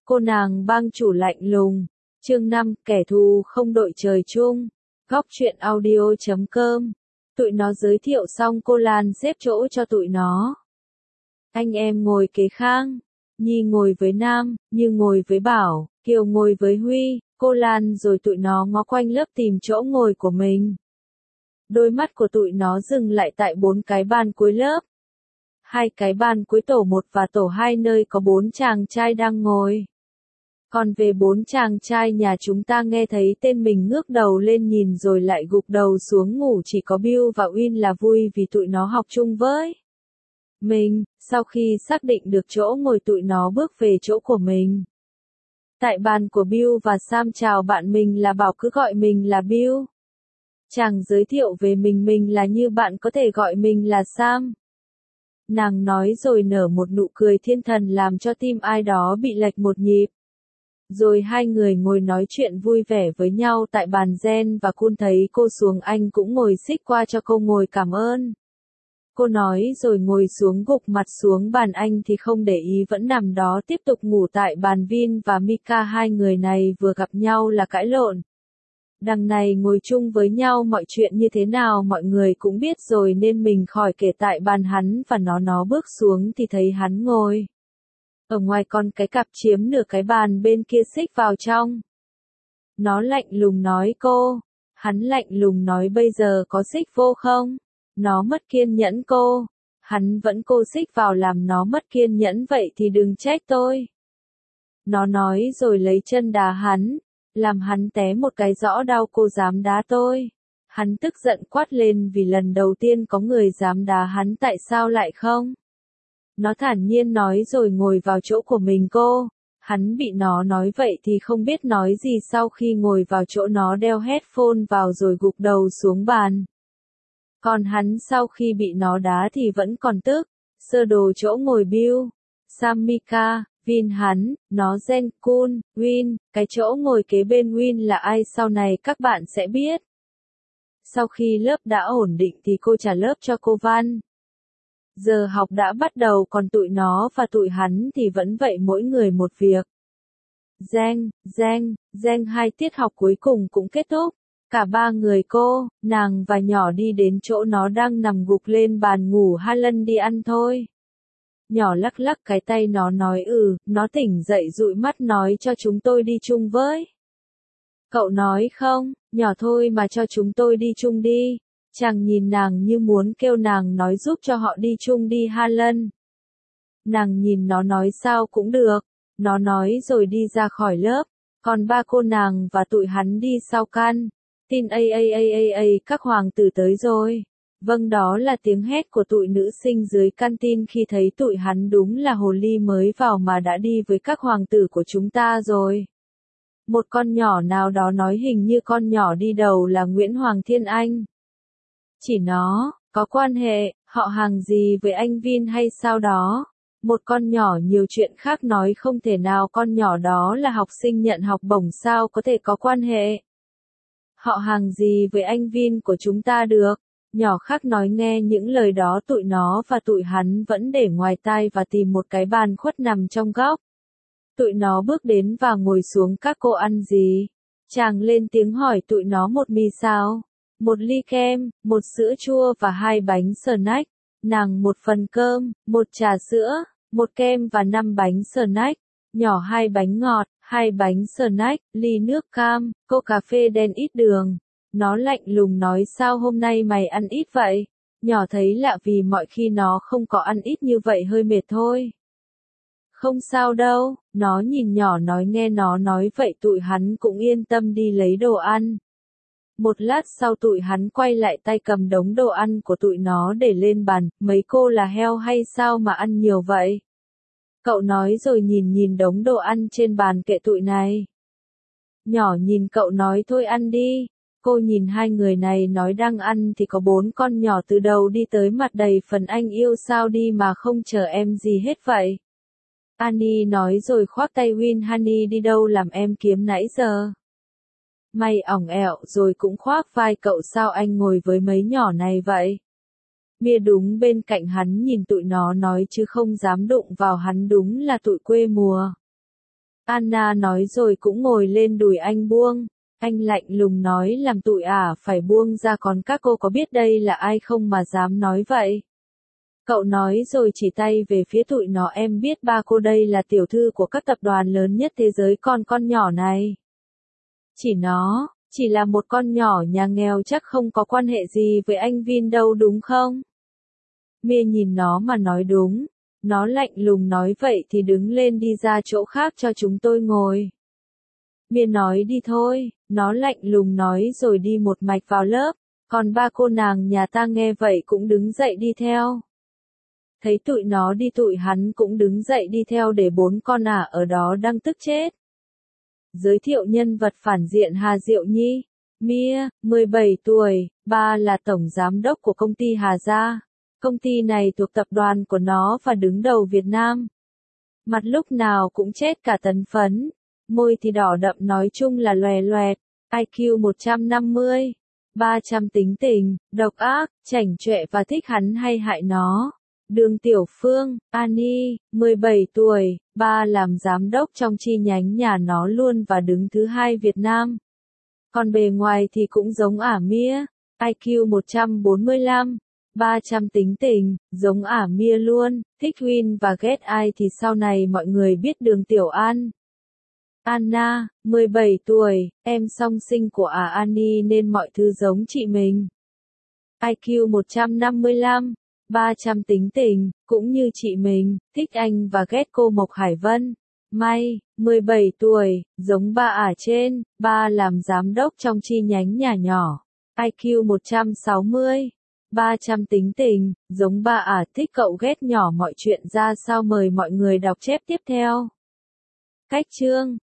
Cô nàng bang chủ lạnh lùng. Chương 5, kẻ thù không đội trời chung. Góc truyện audio.com. Tụi nó giới thiệu xong cô Lan xếp chỗ cho tụi nó. Anh em ngồi kế khang. Nhi ngồi với Nam, Như ngồi với Bảo, Kiều ngồi với Huy, cô Lan rồi tụi nó ngó quanh lớp tìm chỗ ngồi của mình. Đôi mắt của tụi nó dừng lại tại 4 cái bàn cuối lớp. 2 cái bàn cuối tổ 1 và tổ 2 nơi có 4 chàng trai đang ngồi. Còn về 4 chàng trai nhà chúng ta nghe thấy tên mình ngước đầu lên nhìn rồi lại gục đầu xuống ngủ, chỉ có Bill và Win là vui vì tụi nó học chung với mình. Sau khi xác định được chỗ ngồi tụi nó bước về chỗ của mình. Tại bàn của Bill và Sam chào bạn mình là Bảo, cứ gọi mình là Bill. Chàng giới thiệu về mình là Như, bạn có thể gọi mình là Sam. Nàng nói rồi nở một nụ cười thiên thần làm cho tim ai đó bị lệch một nhịp. Rồi hai người ngồi nói chuyện vui vẻ với nhau tại bàn Jen và Kun thấy cô xuống anh cũng ngồi xích qua cho cô ngồi cảm ơn. Cô nói rồi ngồi xuống gục mặt xuống bàn, anh thì không để ý vẫn nằm đó tiếp tục ngủ tại bàn Vin và Mika. Hai người này vừa gặp nhau là cãi lộn. Đằng này ngồi chung với nhau mọi chuyện như thế nào mọi người cũng biết rồi nên mình khỏi kể tại bàn hắn và nó bước xuống thì thấy hắn ngồi ở ngoài, còn cái cặp chiếm nửa cái bàn bên kia xích vào trong. Nó lạnh lùng nói cô. Hắn lạnh lùng nói bây giờ có xích vô không? Nó mất kiên nhẫn cô. Hắn vẫn cô xích vào làm nó mất kiên nhẫn vậy thì đừng trách tôi. Nó nói rồi lấy chân đá hắn. Làm hắn té một cái rõ đau, cô dám đá tôi. Hắn tức giận quát lên vì lần đầu tiên có người dám đá hắn, tại sao lại không? Nó thản nhiên nói rồi ngồi vào chỗ của mình cô. Hắn bị nó nói vậy thì không biết nói gì, sau khi ngồi vào chỗ nó đeo headphone vào rồi gục đầu xuống bàn. Còn hắn sau khi bị nó đá thì vẫn còn tức. Sơ đồ chỗ ngồi Bill, Sam, Mika, Vin, hắn, nó Jen, Kun, Win, cái chỗ ngồi kế bên Win là ai sau này các bạn sẽ biết. Sau khi lớp đã ổn định thì cô trả lớp cho cô Văn. Giờ học đã bắt đầu, còn tụi nó và tụi hắn thì vẫn vậy, mỗi người một việc. Giang, 2 tiết học cuối cùng cũng kết thúc. Cả 3 người cô, nàng và nhỏ đi đến chỗ nó đang nằm gục lên bàn ngủ. Harlan đi ăn thôi. Nhỏ lắc lắc cái tay, nó nói nó tỉnh dậy dụi mắt nói cho chúng tôi đi chung với. Cậu nói không, nhỏ thôi mà cho chúng tôi đi chung đi. Chàng nhìn nàng như muốn kêu nàng nói giúp cho họ đi chung đi Harlan. Nàng nhìn nó nói sao cũng được. Nó nói rồi đi ra khỏi lớp. Còn 3 cô nàng và tụi hắn đi sau căn. Tin các hoàng tử tới rồi. Vâng, đó là tiếng hét của tụi nữ sinh dưới căn tin khi thấy tụi hắn đúng là hồ ly mới vào mà đã đi với các hoàng tử của chúng ta rồi. Một con nhỏ nào đó nói hình như con nhỏ đi đầu là Nguyễn Hoàng Thiên Anh. Chỉ nó, có quan hệ, họ hàng gì với anh Vin hay sao đó. Một con nhỏ nhiều chuyện khác nói không thể nào, con nhỏ đó là học sinh nhận học bổng, sao có thể có quan hệ. Họ hàng gì với anh Vin của chúng ta được. Nhỏ khác nói nghe những lời đó tụi nó và tụi hắn vẫn để ngoài tai và tìm một cái bàn khuất nằm trong góc. Tụi nó bước đến và ngồi xuống. Các cô ăn gì? Chàng lên tiếng hỏi tụi nó. 1 mì xào, 1 ly kem, 1 sữa chua và 2 bánh snack. Nàng 1 phần cơm, 1 trà sữa, 1 kem và 5 bánh snack. Nhỏ 2 bánh ngọt, 2 bánh snack, ly nước cam, cô cà phê đen ít đường. Nó lạnh lùng nói sao hôm nay mày ăn ít vậy? Nhỏ thấy lạ vì mọi khi nó không có ăn ít như vậy, hơi mệt thôi. Không sao đâu, nó nhìn nhỏ nói. Nghe nó nói vậy tụi hắn cũng yên tâm đi lấy đồ ăn. Một lát sau tụi hắn quay lại tay cầm đống đồ ăn của tụi nó để lên bàn. Mấy cô là heo hay sao mà ăn nhiều vậy? Cậu nói rồi nhìn đống đồ ăn trên bàn. Kệ tụi này. Nhỏ nhìn cậu nói thôi ăn đi. Cô nhìn hai người này nói đang ăn thì có 4 con nhỏ từ đầu đi tới mặt đầy phần anh yêu sao đi mà không chờ em gì hết vậy. Annie nói rồi khoác tay Win. Honey đi đâu làm em kiếm nãy giờ? Mày ỏng ẹo rồi cũng khoác vai cậu, sao anh ngồi với mấy nhỏ này vậy? Mia đúng bên cạnh hắn nhìn tụi nó nói chứ không dám đụng vào hắn, đúng là tụi quê mùa. Anna nói rồi cũng ngồi lên đùi anh buông. Anh lạnh lùng nói làm tụi phải buông ra, còn các cô có biết đây là ai không mà dám nói vậy? Cậu nói rồi chỉ tay về phía tụi nó, em biết ba cô đây là tiểu thư của các tập đoàn lớn nhất thế giới, còn con nhỏ này. Chỉ là một con nhỏ nhà nghèo, chắc không có quan hệ gì với anh Vin đâu đúng không? Mia nhìn nó mà nói đúng. Nó lạnh lùng nói vậy thì đứng lên đi ra chỗ khác cho chúng tôi ngồi. Mia nói đi thôi, nó lạnh lùng nói rồi đi một mạch vào lớp, còn ba cô nàng nhà ta nghe vậy cũng đứng dậy đi theo. Thấy tụi nó đi tụi hắn cũng đứng dậy đi theo, để bốn con ở đó đang tức chết. Giới thiệu nhân vật phản diện Hà Diệu Nhi. Mia, 17 tuổi, ba là tổng giám đốc của công ty Hà Gia. Công ty này thuộc tập đoàn của nó và đứng đầu Việt Nam. Mặt lúc nào cũng chết cả tấn phấn, môi thì đỏ đậm, nói chung là loè loẹt, IQ 150, 300 tính tình, độc ác, chảnh chọe và thích hắn hay hại nó. Đường Tiểu Phương, Annie, 17 tuổi, ba làm giám đốc trong chi nhánh nhà nó luôn và đứng thứ hai Việt Nam. Còn bề ngoài thì cũng giống Mia, IQ 145, 300 tính tình, giống Mia luôn, thích win và ghét ai thì sau này mọi người biết Đường Tiểu An. Anna, 17 tuổi, em song sinh của Annie nên mọi thứ giống chị mình. IQ 155, 300 tính tình, cũng như chị mình, thích anh và ghét cô Mộc Hải Vân. May, 17 tuổi, giống ba trên, ba làm giám đốc trong chi nhánh nhà nhỏ. IQ 160, 300 tính tình, giống ba thích cậu, ghét nhỏ. Mọi chuyện ra sao mời mọi người đọc chép tiếp theo. Cách chương